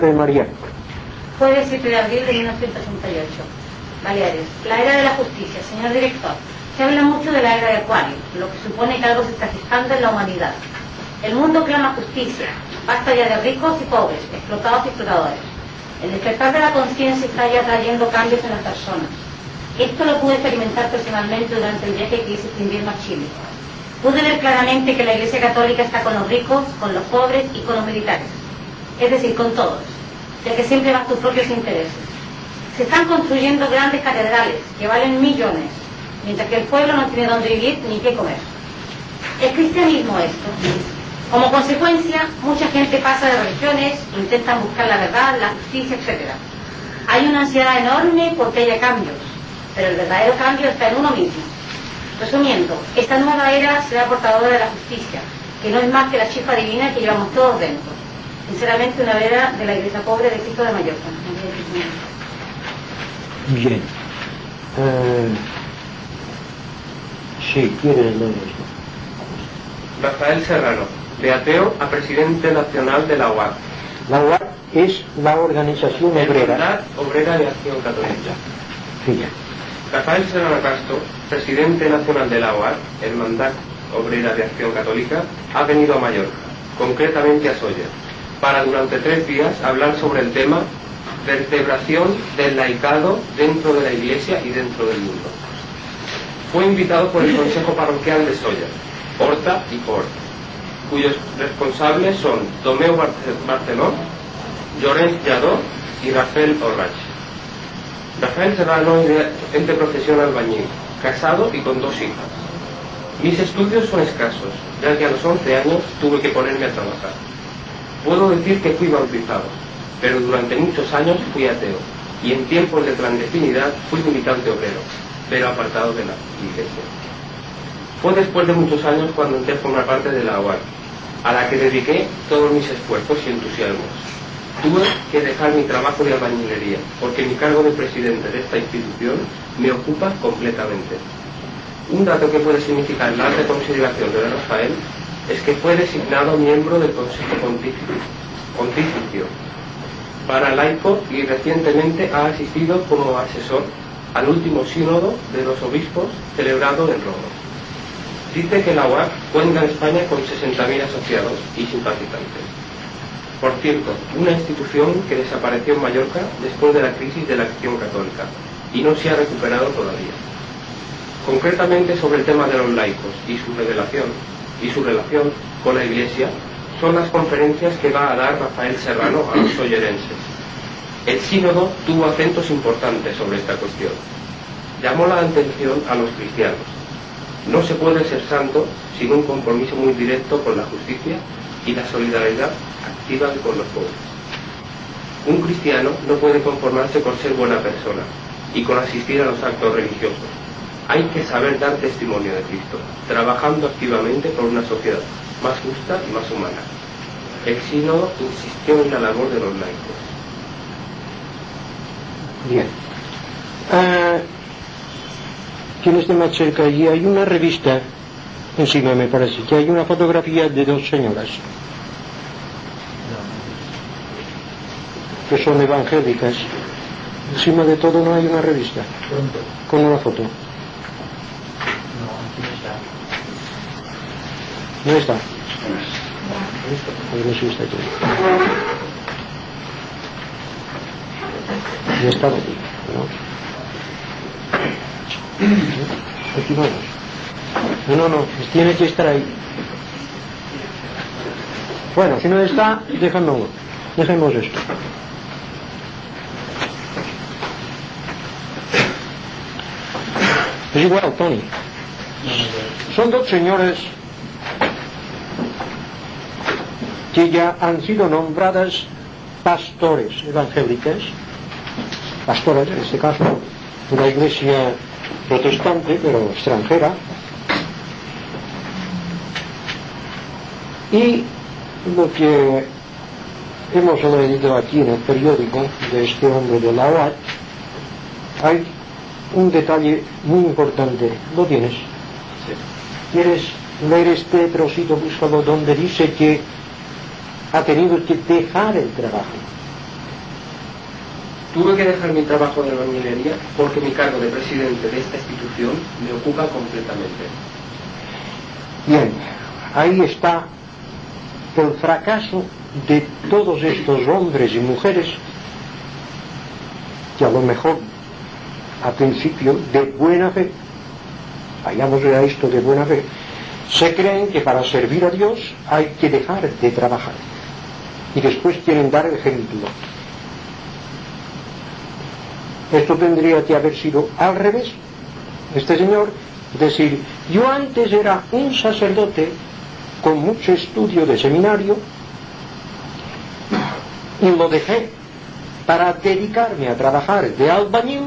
María. Jueves 7 de abril de 1968. Baleares. La era de la justicia. Señor director, se habla mucho de la era de Acuario, lo que supone que algo se está gestando en la humanidad. El mundo clama justicia. Basta ya de ricos y pobres, explotados y explotadores. El despertar de la conciencia está ya trayendo cambios en las personas. Esto lo pude experimentar personalmente durante el viaje que hice este invierno a Chile. Pude ver claramente que la Iglesia Católica está con los ricos, con los pobres y con los militares. Es decir, con todos, ya que siempre van tus propios intereses. Se están construyendo grandes catedrales que valen millones, mientras que el pueblo no tiene dónde vivir ni qué comer. ¿Es cristianismo esto? Como consecuencia, mucha gente pasa de religiones, intentan buscar la verdad, la justicia, etc. Hay una ansiedad enorme porque haya cambios, pero el verdadero cambio está en uno mismo. Resumiendo, esta nueva era será portadora de la justicia, que no es más que la chispa divina que llevamos todos dentro. Sinceramente, una era de la Iglesia pobre de Cristo de Mallorca. Bien. Sí, ¿quieres leer esto? Rafael Serrano, de ateo a presidente nacional de la UAC. La UAC es la Organización Obrera. Hermandad Obrera de Acción Católica. Sí. Rafael Serrano Castro, presidente nacional de la UAC, Hermandad Obrera de Acción Católica, ha venido a Mallorca, concretamente a Sóller, para durante 3 días hablar sobre el tema vertebración del laicado dentro de la Iglesia y dentro del mundo. Fue invitado por el Consejo Parroquial de Sóller, Horta y Port, cuyos responsables son Tomeu Barceló, Llorenç Lladó y Rafael Orrach. Rafael Serrano es de profesión albañil, casado y con 2 hijas. Mis estudios son escasos, ya que a los 11 años tuve que ponerme a trabajar. Puedo decir que fui bautizado, pero durante muchos años fui ateo, y en tiempos de clandestinidad fui militante obrero, pero apartado de la Iglesia. Fue después de muchos años cuando entré a formar parte de la UAC, a la que dediqué todos mis esfuerzos y entusiasmos. Tuve que dejar mi trabajo de albañilería, porque mi cargo de presidente de esta institución me ocupa completamente. Un dato que puede significar la alta consideración de Rafael es que fue designado miembro del Consejo Pontificio para laicos y recientemente ha asistido como asesor al último sínodo de los obispos celebrado en Roma. Dice que la UAC cuenta en España con 60.000 asociados y simpatizantes. Por cierto, una institución que desapareció en Mallorca después de la crisis de la Acción Católica y no se ha recuperado todavía. Concretamente sobre el tema de los laicos y su relación con la Iglesia son las conferencias que va a dar Rafael Serrano a los sollerenses. El sínodo tuvo acentos importantes sobre esta cuestión. Llamó la atención a los cristianos. No se puede ser santo sin un compromiso muy directo con la justicia y la solidaridad activa con los pobres. Un cristiano no puede conformarse con ser buena persona y con asistir a los actos religiosos. Hay que saber dar testimonio de Cristo, trabajando activamente por una sociedad más justa y más humana. El sínodo insistió en la labor de los laicos. Bien. Tienes de más cerca y hay una revista encima, me parece, que hay una fotografía de 2 señoras que son evangélicas. Encima de todo no hay una revista con una foto. No está. No sé si está aquí. No está aquí. ¿No? Aquí vamos. No. Tiene que estar ahí. Bueno, si no está, dejemos esto. Es igual, Tony. Son 2 señores que ya han sido nombradas pastores evangélicas, pastores en este caso, de la Iglesia protestante, pero extranjera, y lo que hemos leído aquí en el periódico de este hombre de la UAC, hay un detalle muy importante. ¿Lo tienes? Sí. ¿Quieres leer este trocito? Búscalo, donde dice que ha tenido que dejar el trabajo. Tuve que dejar mi trabajo de albañilería porque mi cargo de presidente de esta institución me ocupa completamente. Bien, ahí está el fracaso de todos estos hombres y mujeres que a lo mejor a principio de buena fe, vayamos a esto de buena fe, se creen que para servir a Dios hay que dejar de trabajar y después quieren dar ejemplo. Esto tendría que haber sido al revés. Este señor decir: yo antes era un sacerdote con mucho estudio de seminario y lo dejé para dedicarme a trabajar de albañil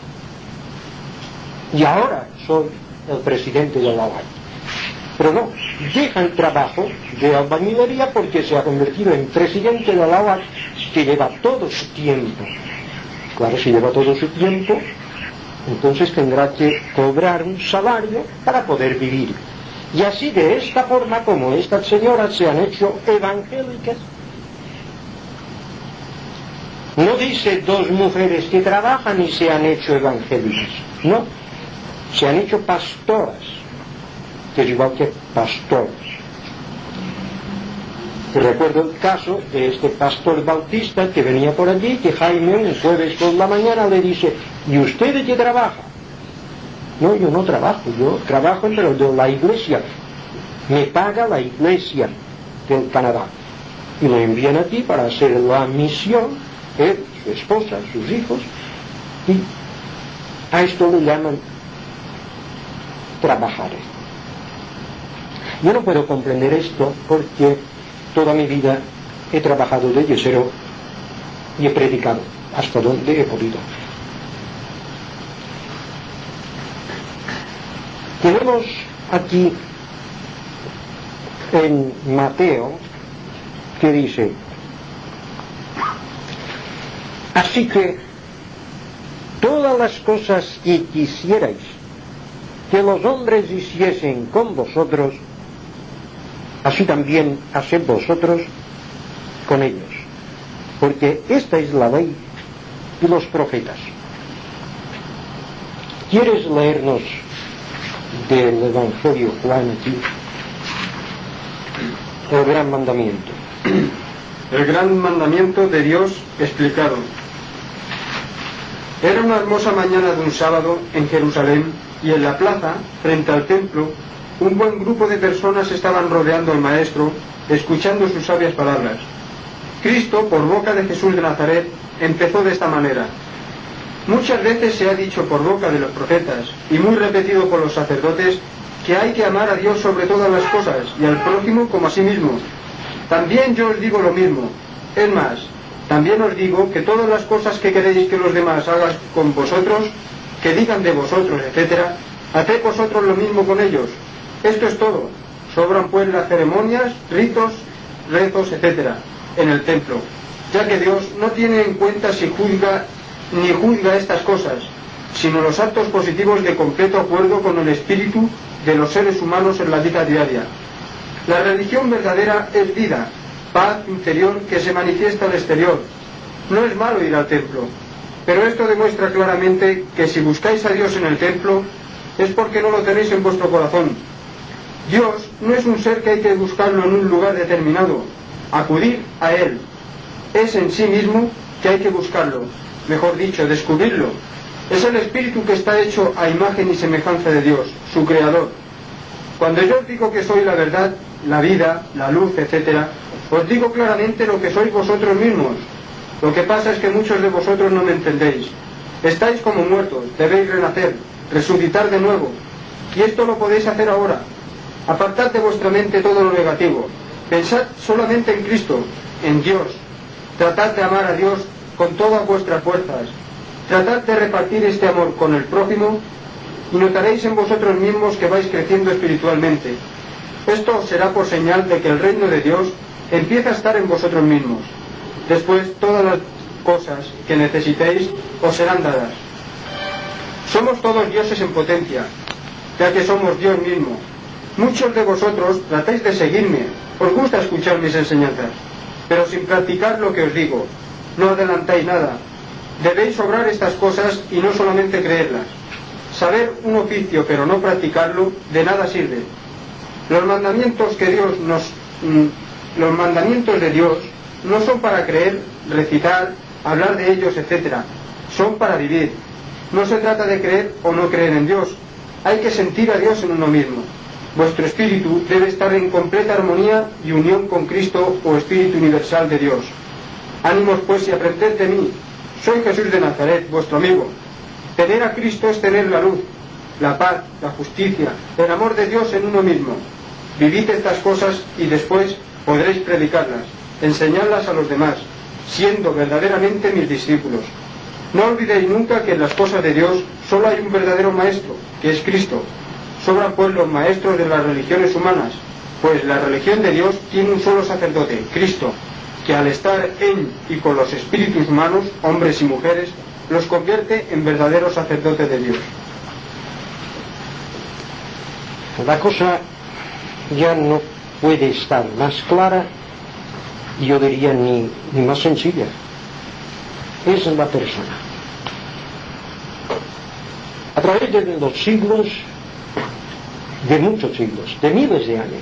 y ahora soy el presidente de la OAI. Pero no, deja el trabajo de albañilería porque se ha convertido en presidente de la OAI, que lleva todo su tiempo. Claro, si lleva todo su tiempo, entonces tendrá que cobrar un salario para poder vivir. Y así, de esta forma, como estas señoras se han hecho evangélicas. No dice dos mujeres que trabajan y se han hecho evangélicas. No, se han hecho pastoras, que es igual que pastores. Y recuerdo el caso de este pastor bautista que venía por allí, que Jaime un jueves por la mañana le dice: ¿y usted de qué trabaja? No, yo no trabajo, yo trabajo pero de la iglesia, me paga la iglesia del Canadá y lo envían aquí para hacer la misión, él, su esposa, sus hijos, y a esto le llaman trabajar. Yo no puedo comprender esto porque toda mi vida he trabajado de yesero y he predicado hasta donde he podido. Tenemos aquí en Mateo que dice: así que todas las cosas que quisierais que los hombres hiciesen con vosotros, así también haced vosotros con ellos, porque esta es la ley y los profetas. ¿Quieres leernos del Evangelio Juan aquí el gran mandamiento? El gran mandamiento de Dios explicado. Era una hermosa mañana de un sábado en Jerusalén, y en la plaza, frente al templo, un buen grupo de personas estaban rodeando al Maestro, escuchando sus sabias palabras. Cristo, por boca de Jesús de Nazaret, empezó de esta manera: muchas veces se ha dicho por boca de los profetas, y muy repetido por los sacerdotes, que hay que amar a Dios sobre todas las cosas, y al prójimo como a sí mismo. También yo os digo lo mismo. Es más, también os digo que todas las cosas que queréis que los demás hagan con vosotros, que digan de vosotros, etc., haced vosotros lo mismo con ellos. Esto es todo. Sobran pues las ceremonias, ritos, rezos, etc., en el templo, ya que Dios no tiene en cuenta si juzga ni juzga estas cosas, sino los actos positivos de completo acuerdo con el espíritu de los seres humanos en la vida diaria. La religión verdadera es vida, paz interior que se manifiesta al exterior. No es malo ir al templo, pero esto demuestra claramente que si buscáis a Dios en el templo, es porque no lo tenéis en vuestro corazón. Dios no es un ser que hay que buscarlo en un lugar determinado, acudir a Él. Es en sí mismo que hay que buscarlo, mejor dicho, descubrirlo. Es el espíritu que está hecho a imagen y semejanza de Dios, su creador. Cuando yo os digo que soy la verdad, la vida, la luz, etc., os digo claramente lo que sois vosotros mismos. Lo que pasa es que muchos de vosotros no me entendéis. Estáis como muertos, debéis renacer, resucitar de nuevo. Y esto lo podéis hacer ahora. Apartad de vuestra mente todo lo negativo. Pensad solamente en Cristo, en Dios. Tratad de amar a Dios con todas vuestras fuerzas. Tratad de repartir este amor con el prójimo y notaréis en vosotros mismos que vais creciendo espiritualmente. Esto será por señal de que el reino de Dios empieza a estar en vosotros mismos. Después todas las cosas que necesitéis os serán dadas. Somos todos dioses en potencia, ya que somos Dios mismo. Muchos de vosotros tratáis de seguirme, os gusta escuchar mis enseñanzas, pero sin practicar lo que os digo, no adelantáis nada. Debéis obrar estas cosas y no solamente creerlas. Saber un oficio pero no practicarlo de nada sirve. Los mandamientos de Dios no son para creer, recitar, hablar de ellos, etc. Son para vivir. No se trata de creer o no creer en Dios. Hay que sentir a Dios en uno mismo. Vuestro espíritu debe estar en completa armonía y unión con Cristo o Espíritu universal de Dios. Ánimos pues y aprended de mí. Soy Jesús de Nazaret, vuestro amigo. Tener a Cristo es tener la luz, la paz, la justicia, el amor de Dios en uno mismo. Vivid estas cosas y después podréis predicarlas, enseñarlas a los demás, siendo verdaderamente mis discípulos. No olvidéis nunca que en las cosas de Dios solo hay un verdadero maestro, que es Cristo. Sobran pues los maestros de las religiones humanas, pues la religión de Dios tiene un solo sacerdote, Cristo, que al estar en y con los espíritus humanos, hombres y mujeres, los convierte en verdaderos sacerdotes de Dios. La cosa ya no puede estar más clara, yo diría ni más sencilla. Es la persona. A través de los siglos, de muchos siglos, de miles de años,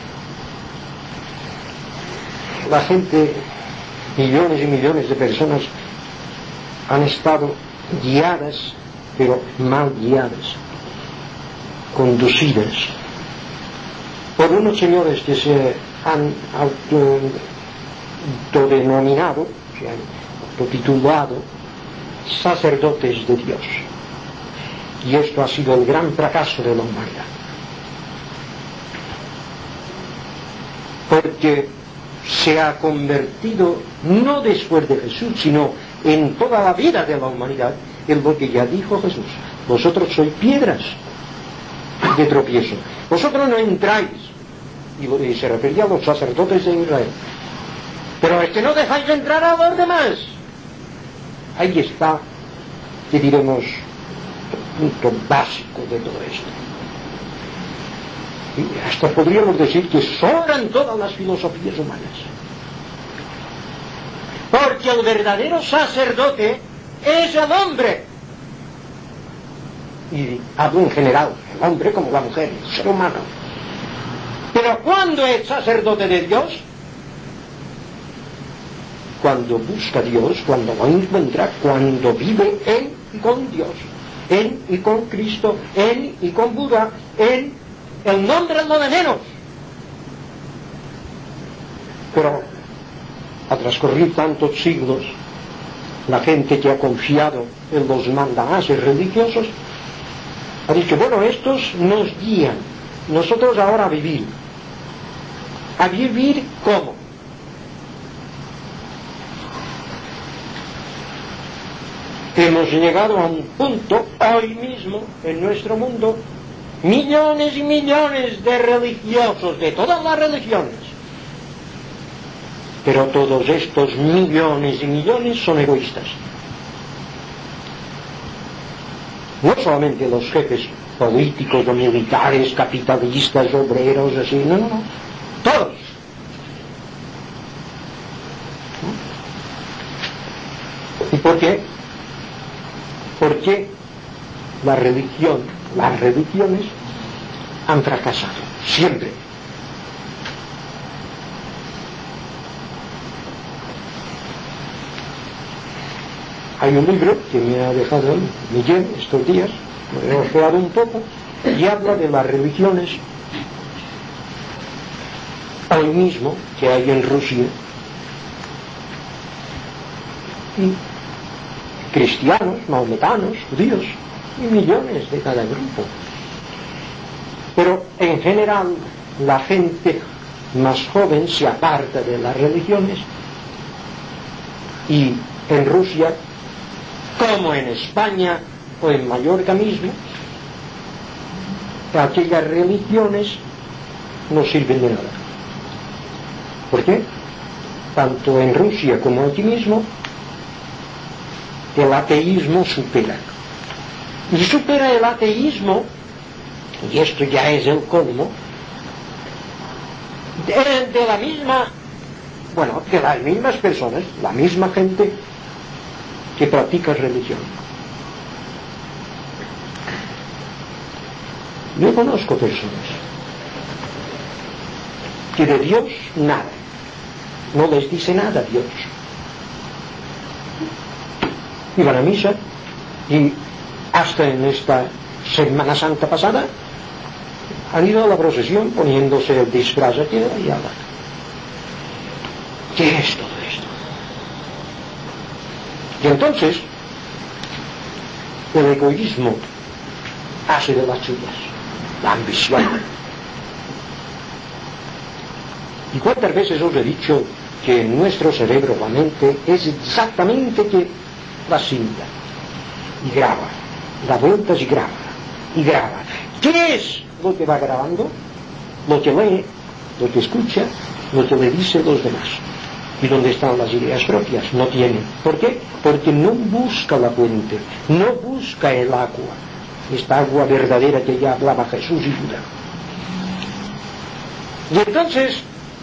la gente, millones y millones de personas, han estado guiadas, pero mal guiadas, conducidas por unos señores que se han autodenominado, se han autotitulado sacerdotes de Dios. Y esto ha sido el gran fracaso de la humanidad. Porque se ha convertido, no después de Jesús, sino en toda la vida de la humanidad, en lo que ya dijo Jesús: vosotros sois piedras de tropiezo, vosotros no entráis. Y se refería a los sacerdotes de Israel. Pero es que no dejáis entrar a los demás. Ahí está, que diremos, el punto básico de todo esto. Y hasta podríamos decir que sobran todas las filosofías humanas. Porque el verdadero sacerdote es el hombre. Y hablo en general, el hombre como la mujer, el ser humano. Pero ¿cuándo es sacerdote de Dios? Cuando busca a Dios, cuando lo encuentra, cuando vive en y con Dios, en y con Cristo, en y con Buda, en el nombre lo de menos. Pero al transcurrir tantos siglos, la gente que ha confiado en los mandamases religiosos ha dicho: bueno, estos nos guían, nosotros ahora a vivir. ¿A vivir cómo? Hemos llegado a un punto hoy mismo en nuestro mundo, millones y millones de religiosos de todas las religiones, pero todos estos millones y millones son egoístas. No solamente los jefes políticos o militares, capitalistas, obreros, así, no, todos. ¿Y por qué? Porque las religiones han fracasado, siempre. Hay un libro que me ha dejado Miguel estos días, lo he ojeado un poco, y habla de las religiones hoy mismo que hay en Rusia, y cristianos, maometanos, judíos, y millones de cada grupo. Pero en general la gente más joven se aparta de las religiones, y en Rusia, como en España o en Mallorca mismo, aquellas religiones no sirven de nada. ¿Por qué? Tanto en Rusia como aquí mismo, el ateísmo supera. Y supera el ateísmo, y esto ya es el colmo, de la misma, bueno, de las mismas personas, la misma gente que practicas religión. Yo conozco personas que de Dios nada, no les dice nada a Dios. Iban a misa y hasta en esta Semana Santa pasada han ido a la procesión poniéndose el disfraz aquí de la llave. ¿Qué es todo esto? Y entonces el egoísmo hace de las suyas, la ambición. ¿Y cuántas veces os he dicho que en nuestro cerebro la mente es exactamente que la cinta? Y graba, da vueltas y graba, y graba. ¿Qué es lo que va grabando? Lo que lee, lo que escucha, lo que le dice a los demás. ¿Y dónde están las ideas propias? No tiene. ¿Por qué? Porque no busca la fuente, no busca el agua, esta agua verdadera que ya hablaba Jesús y Buda. Y entonces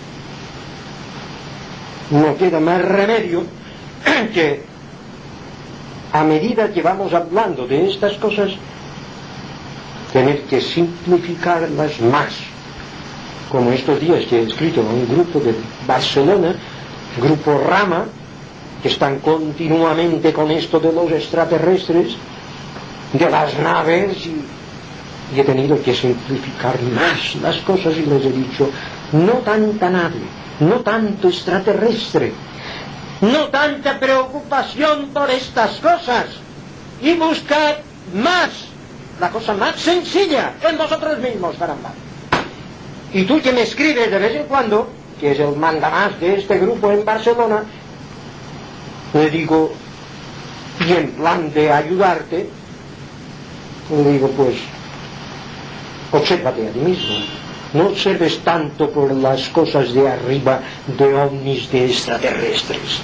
no queda más remedio que, a medida que vamos hablando de estas cosas, tener que simplificarlas más. Como estos días que he escrito a un grupo de Barcelona, grupo Rama, que están continuamente con esto de los extraterrestres, de las naves, y he tenido que simplificar más las cosas y les he dicho, no tanta nave, no tanto extraterrestre, no tanta preocupación por estas cosas, y buscad más, la cosa más sencilla en vosotros mismos, caramba. Y tú que me escribes de vez en cuando, que es el mandamás de este grupo en Barcelona, le digo, y en plan de ayudarte, le digo, pues, obsérvate a ti mismo. No observes tanto por las cosas de arriba, de ovnis, de extraterrestres.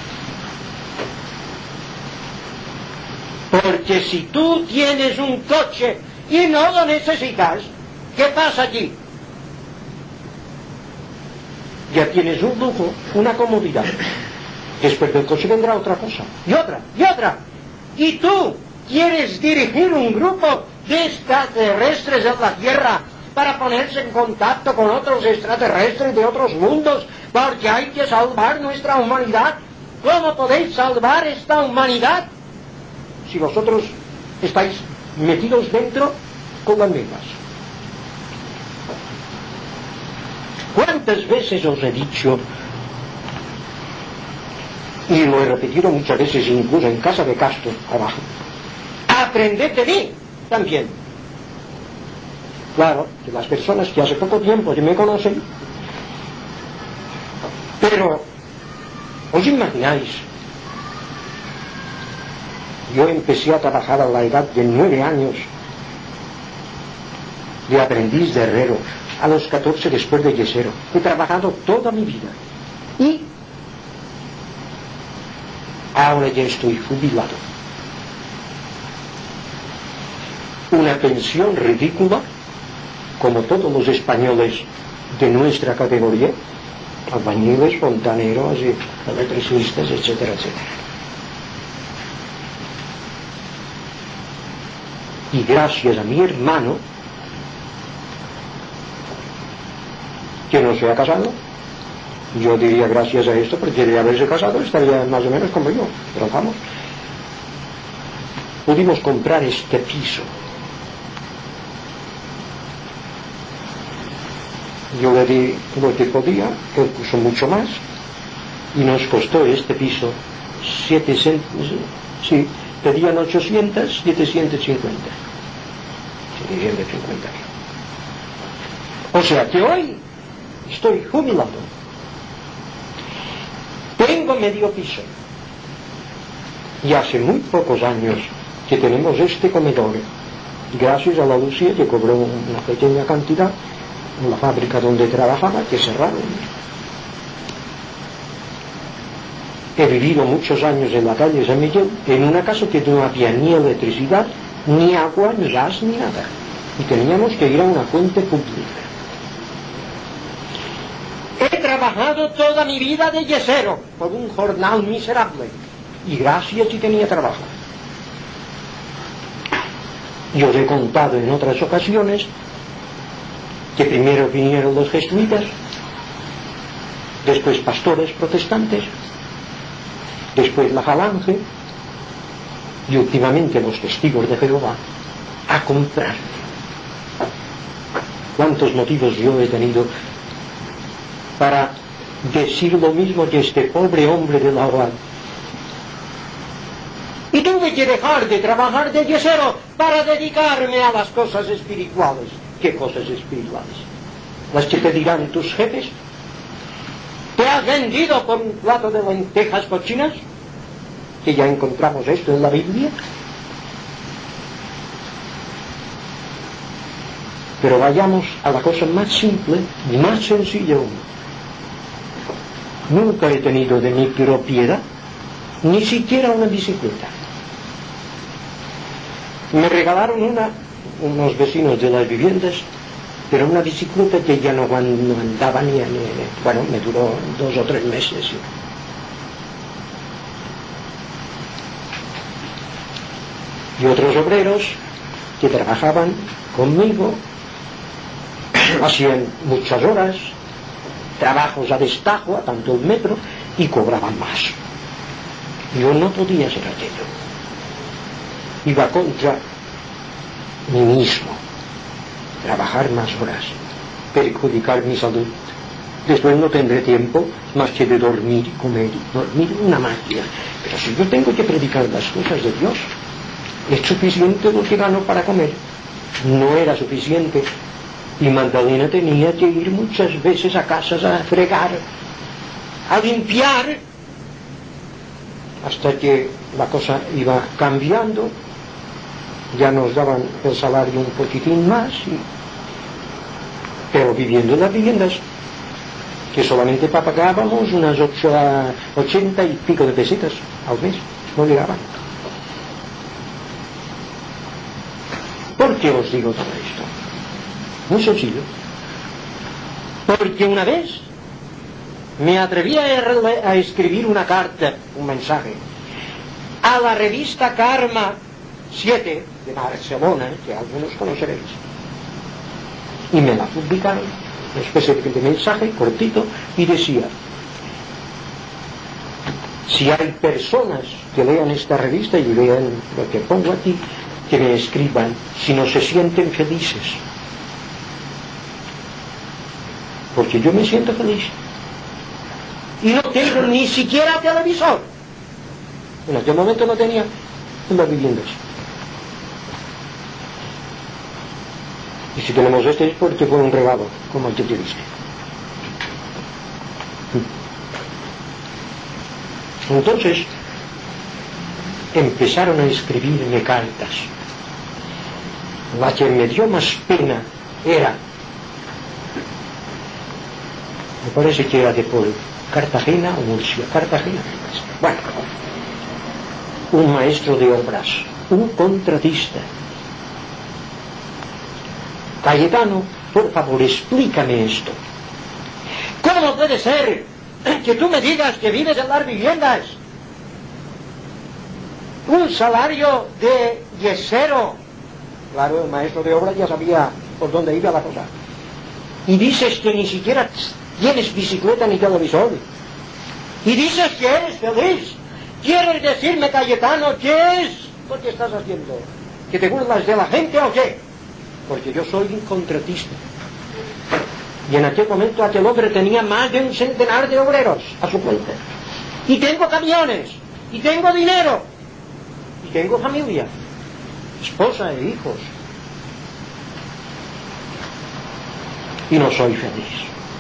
Porque si tú tienes un coche y no lo necesitas, ¿qué pasa allí? Ya tienes un lujo, una comodidad. Después del coche vendrá otra cosa, y otra, y otra. Y tú quieres dirigir un grupo de extraterrestres en la Tierra para ponerse en contacto con otros extraterrestres de otros mundos, porque hay que salvar nuestra humanidad. ¿Cómo podéis salvar esta humanidad si vosotros estáis metidos dentro con las mismas? ¿Cuántas veces os he dicho, y lo he repetido muchas veces incluso en casa de Castro, abajo, aprended de mí también? Claro, que las personas que hace poco tiempo que me conocen, pero ¿os imagináis? Yo empecé a trabajar a la edad de 9 años de aprendiz de herrero, a los 14 después de yesero. He trabajado toda mi vida y ahora ya estoy jubilado. Una pensión ridícula, como todos los españoles de nuestra categoría, albañiles, fontaneros, electricistas, etcétera, etcétera. Y gracias a mi hermano, que no se ha casado, yo diría gracias a esto, porque de haberse casado estaría más o menos como yo, pero vamos, pudimos comprar este piso. Yo le di lo que podía, él puso mucho más, y nos costó este piso 700, sí, pedían 800, 750. O sea que hoy estoy jubilado, tengo medio piso, y hace muy pocos años que tenemos este comedor, gracias a la Lucía, que cobró una pequeña cantidad en la fábrica donde trabajaba, que cerraron. He vivido muchos años en la calle San Miguel, en una casa que no había ni electricidad, ni agua, ni gas, ni nada, y teníamos que ir a una fuente pública. He trabajado toda mi vida de yesero por un jornal miserable, y gracias si tenía trabajo. Yo os he contado en otras ocasiones que primero vinieron los jesuitas, después pastores protestantes, después la falange y últimamente los testigos de Jehová a comprar. ¿Cuántos motivos yo he tenido para decir lo mismo que este pobre hombre de la OAD? Y tuve que dejar de trabajar de yesero para dedicarme a las cosas espirituales. ¿Qué cosas espirituales? Las que te dirán tus jefes. ¿Te has vendido por un plato de lentejas cochinas? Que ya encontramos esto en la Biblia. Pero vayamos a la cosa más simple y más sencilla aún. Nunca he tenido de mi propiedad ni siquiera una bicicleta. Me regalaron unos vecinos de las viviendas, pero una bicicleta que ya no andaba ni bueno, me duró 2 o 3 meses. Y otros obreros que trabajaban conmigo hacían muchas horas, trabajos a destajo, a tanto el metro, y cobraban más. Yo no podía ser aquello. Iba contra mí mismo. Trabajar más horas, perjudicar mi salud. Después no tendré tiempo más que de dormir y comer, dormir una máquina. Pero si yo tengo que predicar las cosas de Dios, es suficiente lo que gano para comer. No era suficiente. Y Magdalena tenía que ir muchas veces a casas a fregar, a limpiar, hasta que la cosa iba cambiando. Ya nos daban el salario un poquitín más, pero viviendo en las viviendas, que solamente pagábamos unas 80 y pico de pesetas al mes, no llegaban. ¿Por qué os digo todo esto? Muy sencillo. Porque una vez me atreví a escribir una carta, un mensaje, a la revista Karma 7 de Barcelona, que algunos conoceréis, y me la publicaron, una especie de mensaje cortito, y decía: si hay personas que lean esta revista y lean lo que pongo aquí, que me escriban si no se sienten felices, porque yo me siento feliz y no tengo ni siquiera televisor. En aquel momento no tenía en las viviendas. Y si tenemos este es porque fue un regalo, como el que te dije. Entonces empezaron a escribirme cartas. La que me dio más pena era, me parece que era de por Cartagena o Murcia, Cartagena. Bueno, un maestro de obras, un contratista. Cayetano, por favor, explícame esto. ¿Cómo puede ser que tú me digas que vives en las viviendas? Un salario de yesero. Claro, el maestro de obras ya sabía por dónde iba la cosa. Y dices que ni siquiera tienes bicicleta ni televisor. Y dices que eres feliz. ¿Quieres decirme, Cayetano, qué es lo que estás haciendo? ¿Que te burlas de la gente o qué? Porque yo soy un contratista. Y en aquel momento aquel hombre tenía más de 100 de obreros a su cuenta. Y tengo camiones, y tengo dinero, y tengo familia, esposa e hijos. Y no soy feliz.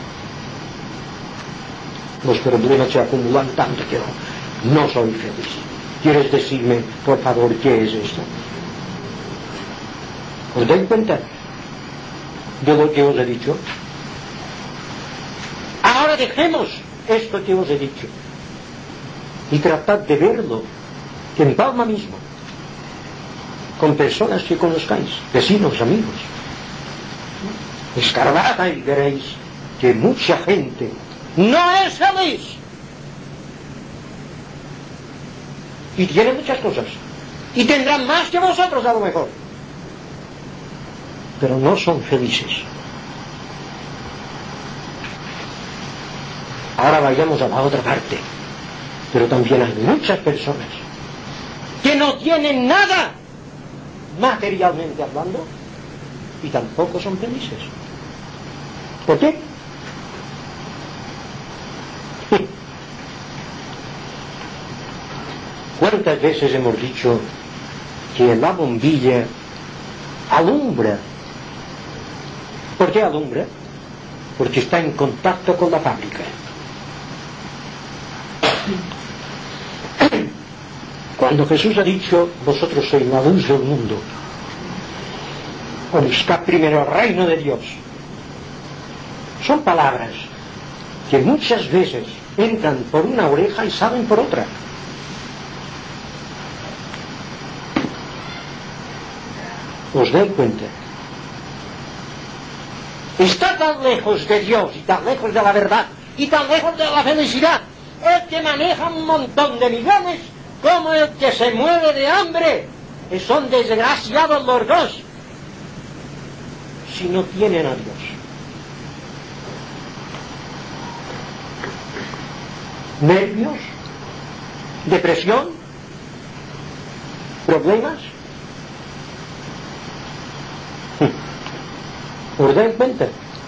Los problemas se acumulan tanto que no soy feliz. ¿Quieres decirme, por favor, qué es esto? ¿Os dais cuenta de lo que os he dicho? Ahora dejemos esto que os he dicho y tratad de verlo en Palma mismo, con personas que conozcáis, vecinos, amigos. Escarbad y veréis que mucha gente no es feliz. y tienen muchas cosas, y tendrán más que vosotros a lo mejor, pero no son felices. Ahora vayamos a la otra parte. Pero también hay muchas personas que no tienen nada, materialmente hablando, y tampoco son felices. ¿Por qué? ¿Cuántas veces hemos dicho que la bombilla alumbra? ¿Por qué alumbra? Porque está en contacto con la fábrica. Cuando Jesús ha dicho, vosotros sois la luz del mundo, o buscad primero el reino de Dios, son palabras que muchas veces entran por una oreja y salen por otra. ¿Os dais cuenta? Está tan lejos de Dios y tan lejos de la verdad y tan lejos de la felicidad el que maneja un montón de millones como el que se muere de hambre. Y son desgraciados los dos si no tienen a Dios. Nervios, depresión, problemas. ¿Os dais cuenta?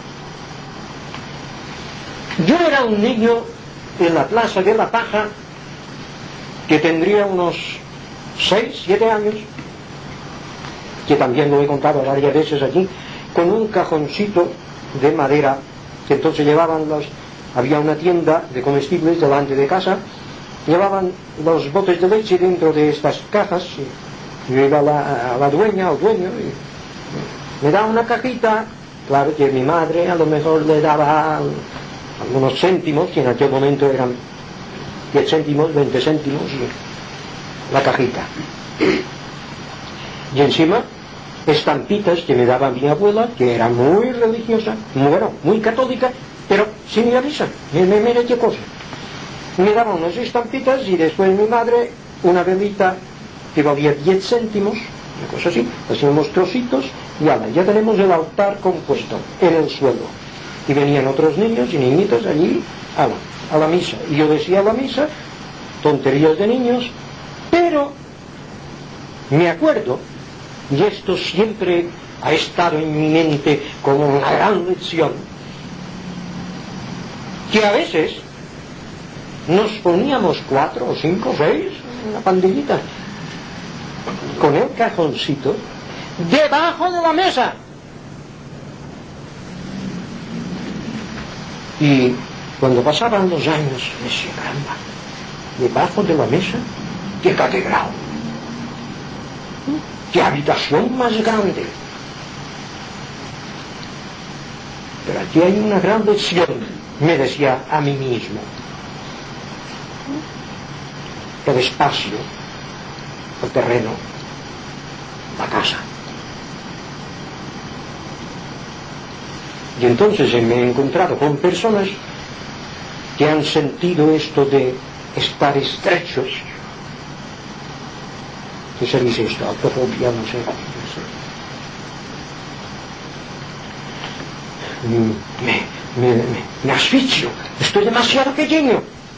Yo era un niño en la Plaza de la Paja que tendría unos 6, 7 años, que también lo he contado varias veces allí, con un cajoncito de madera que entonces llevaban había una tienda de comestibles delante de casa, llevaban los botes de leche dentro de estas cajas, y yo iba a la dueña o dueño y me daba una cajita. Claro que mi madre a lo mejor le daba algunos céntimos, que en aquel momento eran 10 céntimos, 20 céntimos, y la cajita. Y encima, estampitas que me daba mi abuela, que era muy religiosa, muy católica, pero sin ir a misa. Mira qué cosa. Me daba unas estampitas y después mi madre una velita que valía 10 céntimos, una cosa así, hacíamos trocitos y ya tenemos el altar compuesto en el suelo. Y venían otros niños y niñitas allí a la misa. Y yo decía la misa, tonterías de niños, pero me acuerdo, y esto siempre ha estado en mi mente como una gran lección, que a veces nos poníamos 4 o 5 o 6, una pandillita, con el cajoncito debajo de la mesa. Y cuando pasaban los años, decía, caramba, debajo de la mesa, qué catedral, qué habitación más grande. Pero aquí hay una gran lección, me decía a mí mismo. El espacio, el terreno, la casa. Y entonces me he encontrado con personas que han sentido esto de estar estrechos. ¿Qué se dice esto? Autofobia, no sé. Me asfixio, estoy demasiado pequeño.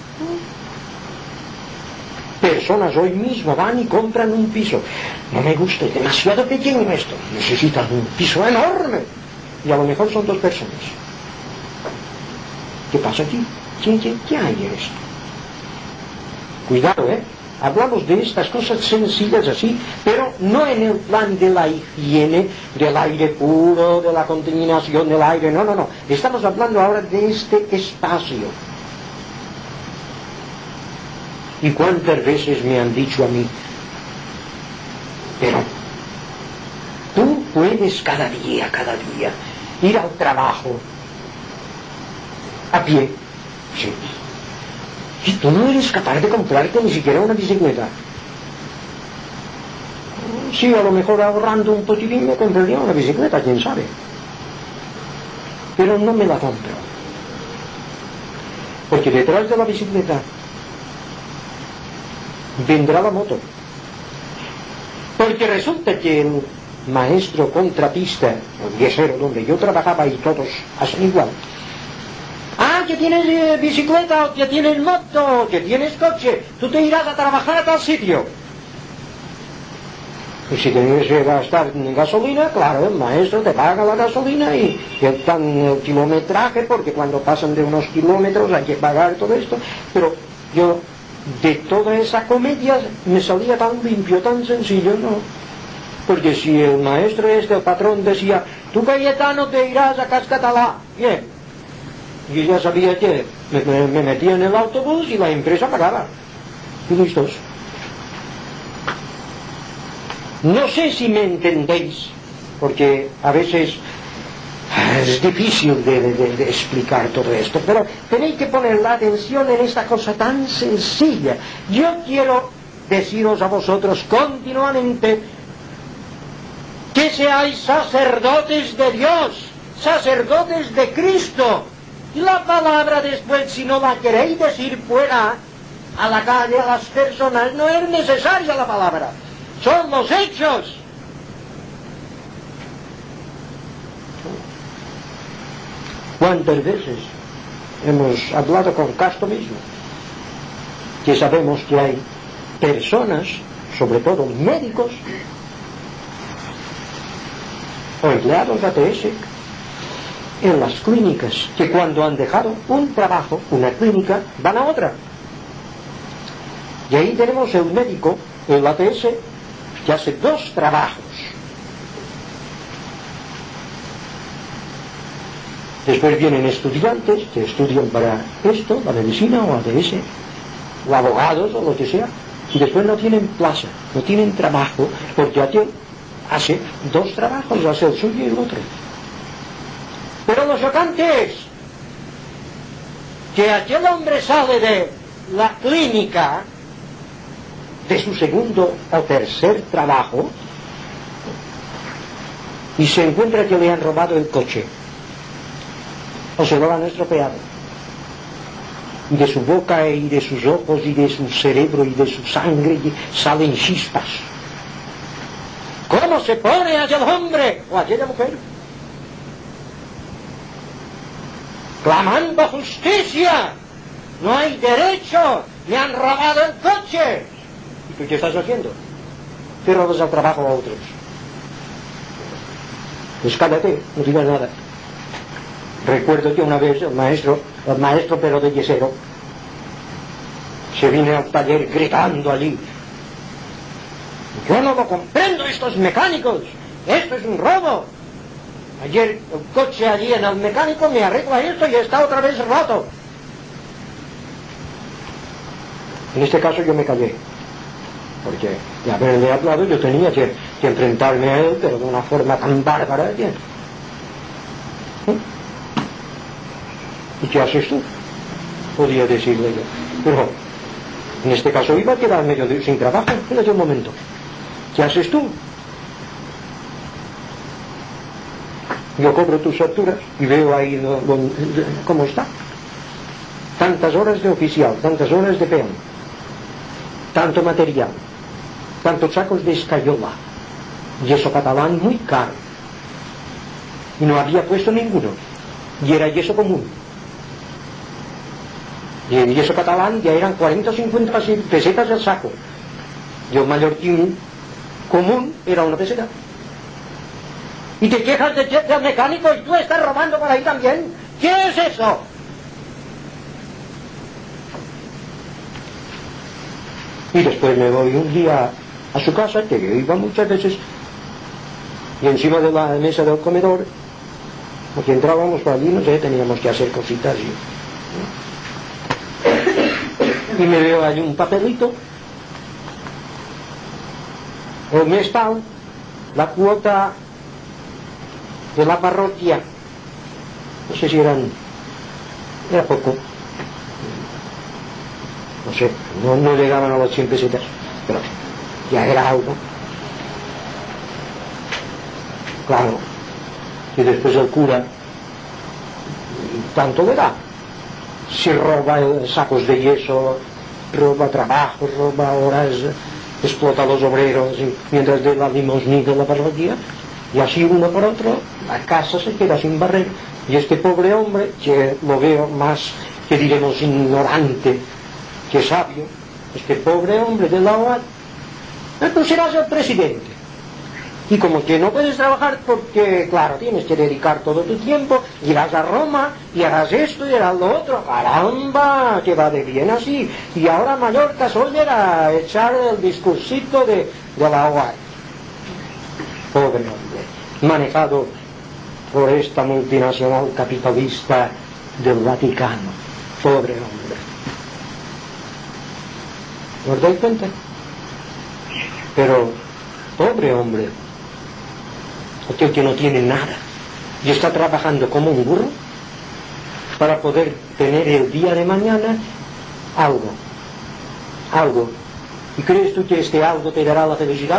Personas hoy mismo van y compran un piso. No me gusta, es demasiado pequeño esto. Necesitan un piso enorme. Y a lo mejor son 2 personas. ¿Qué pasa aquí? ¿Qué hay en esto? Cuidado, hablamos de estas cosas sencillas así, pero no en el plan de la higiene, del aire puro, de la contaminación del aire, no. Estamos hablando ahora de este espacio. ¿Y cuántas veces me han dicho a mí, pero tú puedes cada día ir al trabajo a pie? Sí. Y tú no eres capaz de comprarte ni siquiera una bicicleta. Sí, a lo mejor ahorrando un poquitín me compraría una bicicleta, quién sabe. Pero no me la compro. Porque detrás de la bicicleta vendrá la moto. Porque resulta que el maestro contratista, el yesero donde yo trabajaba, y todos hacen igual. Que tienes bicicleta, o que tienes moto, o que tienes coche, tú te irás a trabajar a tal sitio. Y si tienes que gastar gasolina, claro, el maestro te paga la gasolina y el kilometraje, porque cuando pasan de unos kilómetros hay que pagar todo esto. Pero yo, de toda esa comedia, me salía tan limpio, tan sencillo, ¿no? Porque si el maestro el patrón decía, tú Cayetano te irás a Cascatalá, bien. Yo ya sabía que me metía en el autobús y la empresa pagaba. Y listos. No sé si me entendéis, porque a veces es difícil de explicar todo esto, pero tenéis que poner la atención en esta cosa tan sencilla. Yo quiero deciros a vosotros continuamente que seáis sacerdotes de Dios, sacerdotes de Cristo. Y la palabra después, si no la queréis decir fuera, a la calle, a las personas, no es necesaria la palabra. Son los hechos. ¿Cuántas veces hemos hablado con Castro mismo? Que sabemos que hay personas, sobre todo médicos, o empleados de ATS, en las clínicas, que cuando han dejado un trabajo, una clínica, van a otra. Y ahí tenemos el médico, el ATS, que hace 2 trabajos. Después vienen estudiantes que estudian para esto, la medicina o ATS, o abogados o lo que sea, y después no tienen plaza, no tienen trabajo, porque aquel hace 2 trabajos, hace el suyo y el otro. Pero lo chocante es que aquel hombre sale de la clínica, de su segundo o tercer trabajo, y se encuentra que le han robado el coche, o se lo han estropeado. Y de su boca y de sus ojos y de su cerebro y de su sangre salen chispas. ¿Cómo se pone aquel hombre o aquella mujer? Clamando justicia, no hay derecho, me han robado el coche. ¿Y tú qué estás haciendo? Te robas el trabajo a otros. Pues cállate, no digas nada. Recuerdo que una vez el maestro pero de yesero, se vino al taller gritando allí: yo no lo comprendo, estos mecánicos, esto es un robo. Ayer el coche allí en el mecánico me arregla esto y está otra vez roto. En este caso yo me callé, porque de haberle hablado yo tenía que enfrentarme a él, pero de una forma tan bárbara. ¿Sí? ¿Y qué haces tú? Podía decirle yo. Pero en este caso iba a quedar medio sin trabajo en aquel momento. ¿Qué haces tú? Yo cobro tus facturas y veo ahí cómo está. Tantas horas de oficial, tantas horas de peón, tanto material, tantos sacos de escayola, yeso catalán muy caro, y no había puesto ninguno, y era yeso común. Y el yeso catalán ya eran 40 o 50 pesetas el saco, y el mallorquín común era 1 peseta. Y te quejas del mecánico y tú estás robando por ahí también. ¿Qué es eso? Y después me voy un día a su casa, que yo iba muchas veces, y encima de la mesa del comedor, porque entrábamos por allí, no sé, teníamos que hacer cositas y me veo allí un papelito, el mes tal, la cuota de la parroquia, no sé si era poco, no sé, no llegaban a las 100 pesetas, pero ya era algo. Claro, y después el cura tanto le da, si roba sacos de yeso, roba trabajo, roba horas, explota a los obreros mientras de la limosnita de la parroquia, y así uno por otro la casa se queda sin barrer. Y este pobre hombre, que lo veo más, que diremos, ignorante que sabio, este pobre hombre de la OAD, tú serás el presidente. Y como que no puedes trabajar porque, claro, tienes que dedicar todo tu tiempo, irás a Roma y harás esto y harás lo otro. ¡Caramba! Que va de bien así. Y ahora Mallorca Soller a echar el discursito de la OAD. Pobre hombre, manejado por esta multinacional capitalista del Vaticano. Pobre hombre. ¿Os dais cuenta? Pero, pobre hombre, aquel que no tiene nada y está trabajando como un burro para poder tener el día de mañana algo. ¿Y crees tú que este algo te dará la felicidad?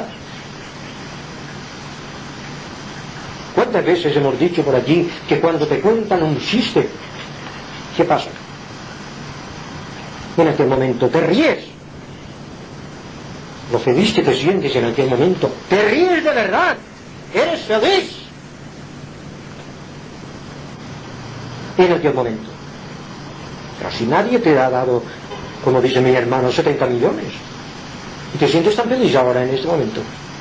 ¿Cuántas veces hemos dicho por aquí que cuando te cuentan un chiste, ¿qué pasa? En aquel momento te ríes. Lo feliz que te sientes en aquel momento, te ríes de verdad, eres feliz en aquel momento. Pero si nadie te ha dado, como dice mi hermano, 70 millones y te sientes tan feliz ahora en este momento,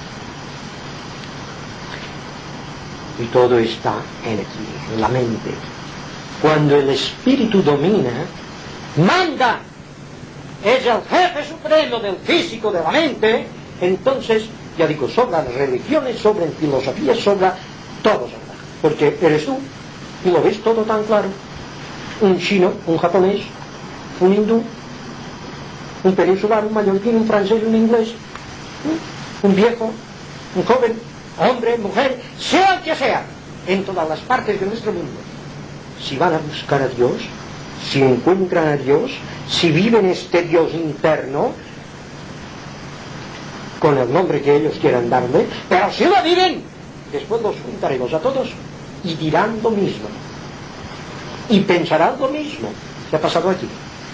y todo está en la mente. Cuando el espíritu domina, manda, es el jefe supremo del físico, de la mente, entonces, ya digo, sobra las religiones, sobran filosofías, sobra todo, porque eres tú y lo ves todo tan claro. Un chino, un japonés, un hindú, un peninsular, un mallorquín, un francés, un inglés, un viejo, un joven, hombre, mujer, sea el que sea, en todas las partes de nuestro mundo, si van a buscar a Dios, si encuentran a Dios, si viven este Dios interno con el nombre que ellos quieran darle, pero si lo viven, después los juntaremos a todos y dirán lo mismo y pensarán lo mismo. ¿Qué ha pasado aquí?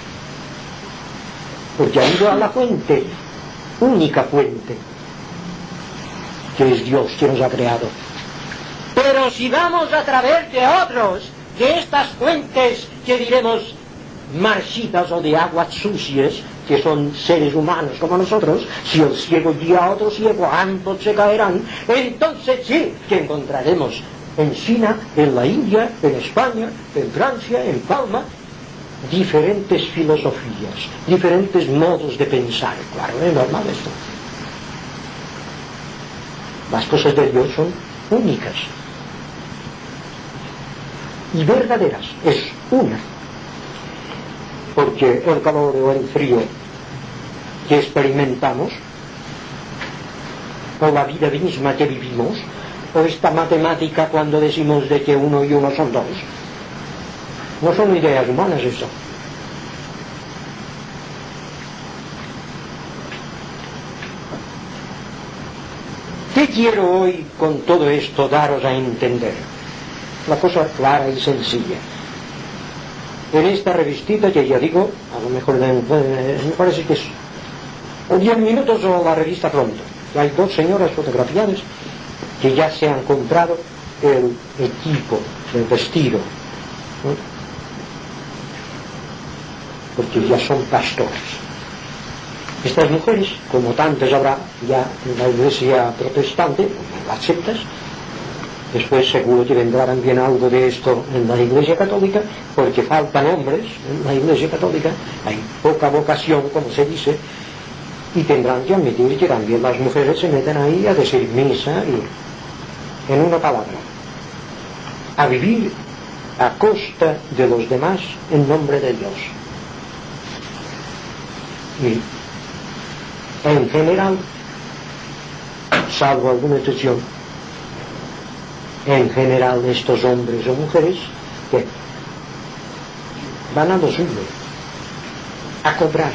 Porque ha ido a la fuente, única fuente, que es Dios que nos ha creado. Pero si vamos a través de otros, de estas fuentes que diremos marchitas o de aguas sucias, que son seres humanos como nosotros, si el ciego guía a otro ciego, ambos se caerán. Entonces sí que encontraremos en China, en la India, en España, en Francia, en Palma, diferentes filosofías, diferentes modos de pensar. Claro, es normal esto. Las cosas de Dios son únicas y verdaderas, es una. Porque el calor o el frío que experimentamos, o la vida misma que vivimos, o esta matemática cuando decimos de que uno y uno son dos, no son ideas humanas eso. ¿Qué quiero hoy con todo esto daros a entender? La cosa clara y sencilla. En esta revistita que ya digo, a lo mejor me parece que es o 10 minutos o la revista pronto. Hay dos señoras fotografiadas que ya se han comprado el equipo, el vestido, ¿no? Porque ya son pastores. Estas mujeres, como tantas habrá ya en la iglesia protestante, en las sectas, después seguro que vendrá también algo de esto en la iglesia católica, porque faltan hombres en la iglesia católica, hay poca vocación, como se dice, y tendrán que admitir que también las mujeres se meten ahí a decir misa y, en una palabra, a vivir a costa de los demás en nombre de Dios. Y en general, salvo alguna excepción, en general estos hombres o mujeres que van a lo suyo, a cobrar.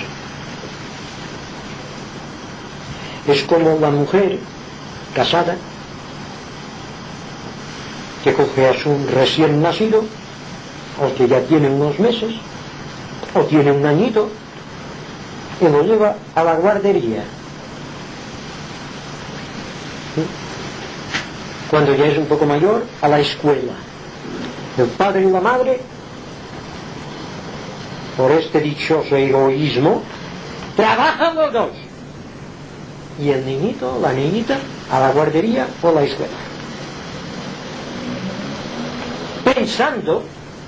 Es como la mujer casada que coge a su recién nacido, o que ya tiene unos meses, o tiene un añito, y lo lleva a la guardería. Cuando ya es un poco mayor, a la escuela. El padre y la madre, por este dichoso egoísmo, trabajan los dos. Y el niñito, la niñita, a la guardería o a la escuela. Pensando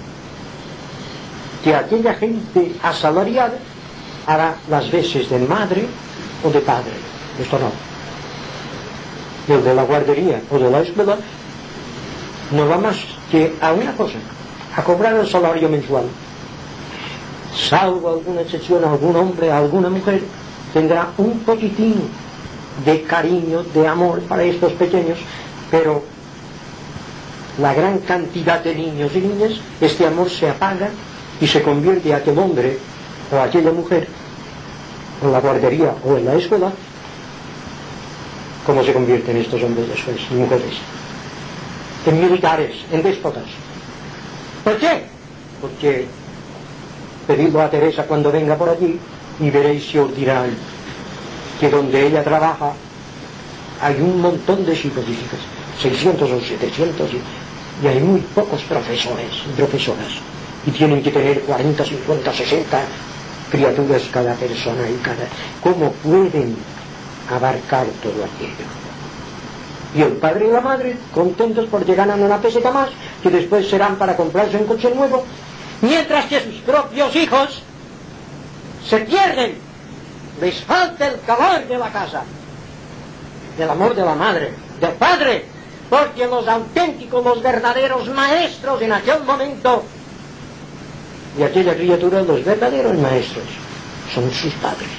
que aquella gente asalariada hará las veces de madre o de padre. Esto no. El de la guardería o de la escuela no va más que a una cosa, a cobrar el salario mensual. Salvo alguna excepción, algún hombre, alguna mujer tendrá un poquitín de cariño, de amor para estos pequeños, pero la gran cantidad de niños y niñas, este amor se apaga y se convierte a aquel hombre o a aquella mujer en la guardería o en la escuela. ¿Cómo se convierten estos hombres después y mujeres? En militares, en déspotas. ¿Por qué? Porque pedidlo a Teresa cuando venga por allí y veréis si os dirá que donde ella trabaja hay un montón de chicos y chicas, 600 o 700, y hay muy pocos profesores y profesoras, y tienen que tener 40, 50, 60 criaturas cada persona y cada... ¿Cómo pueden abarcar todo aquello? Y el padre y la madre contentos porque ganan una peseta más, que después serán para comprarse un coche nuevo, mientras que sus propios hijos se pierden, les falta el calor de la casa, del amor de la madre, del padre, porque los auténticos, los verdaderos maestros en aquel momento de aquella criatura, los verdaderos maestros son sus padres.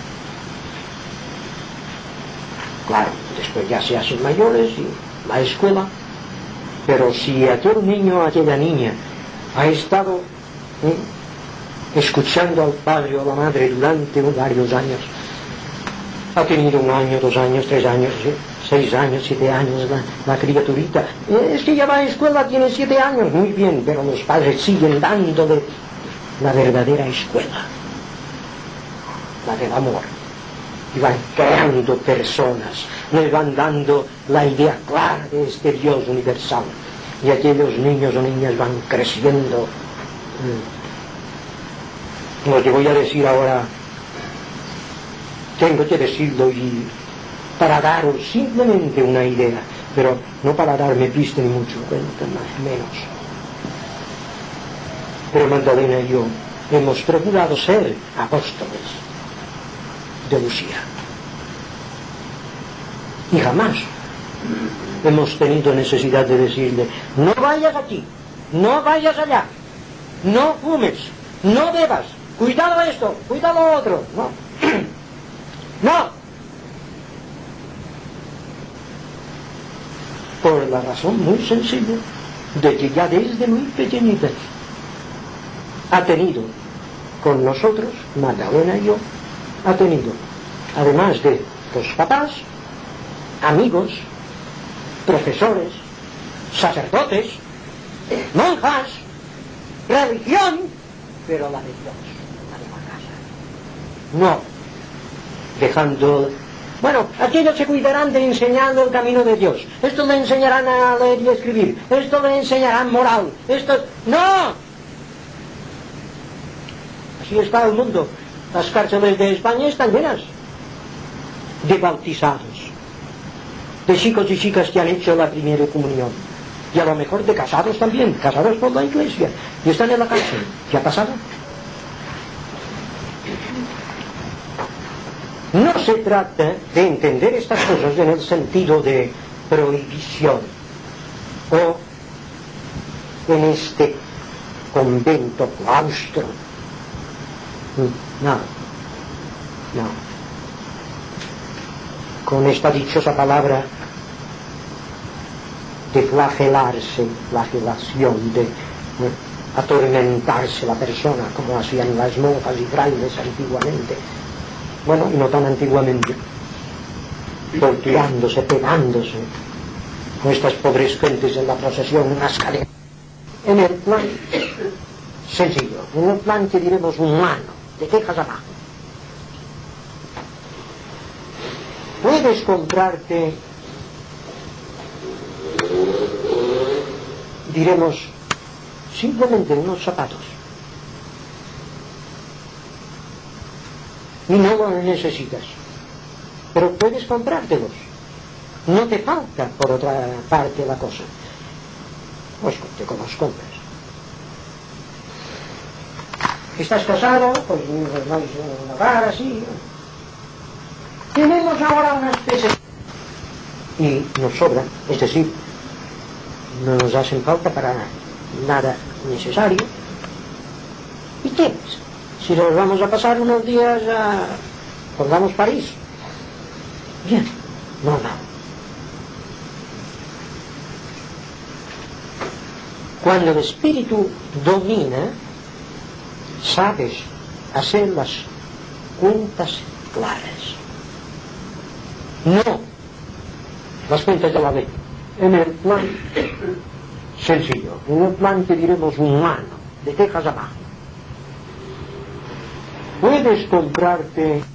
Claro, después ya se hacen mayores y la escuela, pero si aquel niño o aquella niña ha estado escuchando al padre o a la madre durante varios años, ha tenido 1 año, 2 años, 3 años, 6 años, 7 años la criaturita, es que ya va a escuela, tiene 7 años, muy bien, pero los padres siguen dándole la verdadera escuela, la del amor, y van creando personas, les van dando la idea clara de este Dios universal, y aquellos niños o niñas van creciendo. Lo que voy a decir ahora tengo que decirlo y para daros simplemente una idea, pero no para darme pista ni mucho cuenta, más menos. Pero Magdalena y yo hemos procurado ser apóstoles de Lucía y jamás hemos tenido necesidad de decirle: no vayas aquí, no vayas allá, no fumes, no bebas, cuidado esto, cuidado lo otro. No. No. Por la razón muy sencilla de que ya desde muy pequeñita ha tenido con nosotros, Magdalena y yo, ha tenido, además de los papás, amigos, profesores, sacerdotes, monjas, religión, pero la de Dios, la de la casa. No dejando, bueno, aquellos se cuidarán de enseñarle el camino de Dios, estos le enseñarán a leer y escribir, estos le enseñarán moral, estos... ¡No! Así está el mundo. Las cárceles de España están llenas de bautizados, de chicos y chicas que han hecho la primera comunión, y a lo mejor de casados también, casados por la iglesia, y están en la cárcel. ¿Qué ha pasado? No se trata de entender estas cosas en el sentido de prohibición o en este convento, claustro. No, no. Con esta dichosa palabra de flagelarse, flagelación, de atormentarse la persona, como hacían las monjas y frailes antiguamente. Bueno, y no tan antiguamente, torturándose, pegándose, con estas pobres gentes en la procesión, unas cadenas. En el plan sencillo, en el plan que diremos humano, de quejas abajo. puedes comprarte, diremos, simplemente unos zapatos. Y no los necesitas, pero puedes comprártelos. No te falta, por otra parte, la cosa. Pues te los compras. Estás casado, pues vais a un hogar así. Tenemos ahora unas pesas y nos sobran, es decir, no nos hacen falta para nada necesario. ¿Y qué es? Si nos vamos a pasar unos días a, pongamos, París, bien, normal. Cuando el espíritu domina, sabes hacer las cuentas claras. No las cuentas de la ley, en el plan sencillo, en el plan que diremos humano, de tejas abajo. Puedes comprarte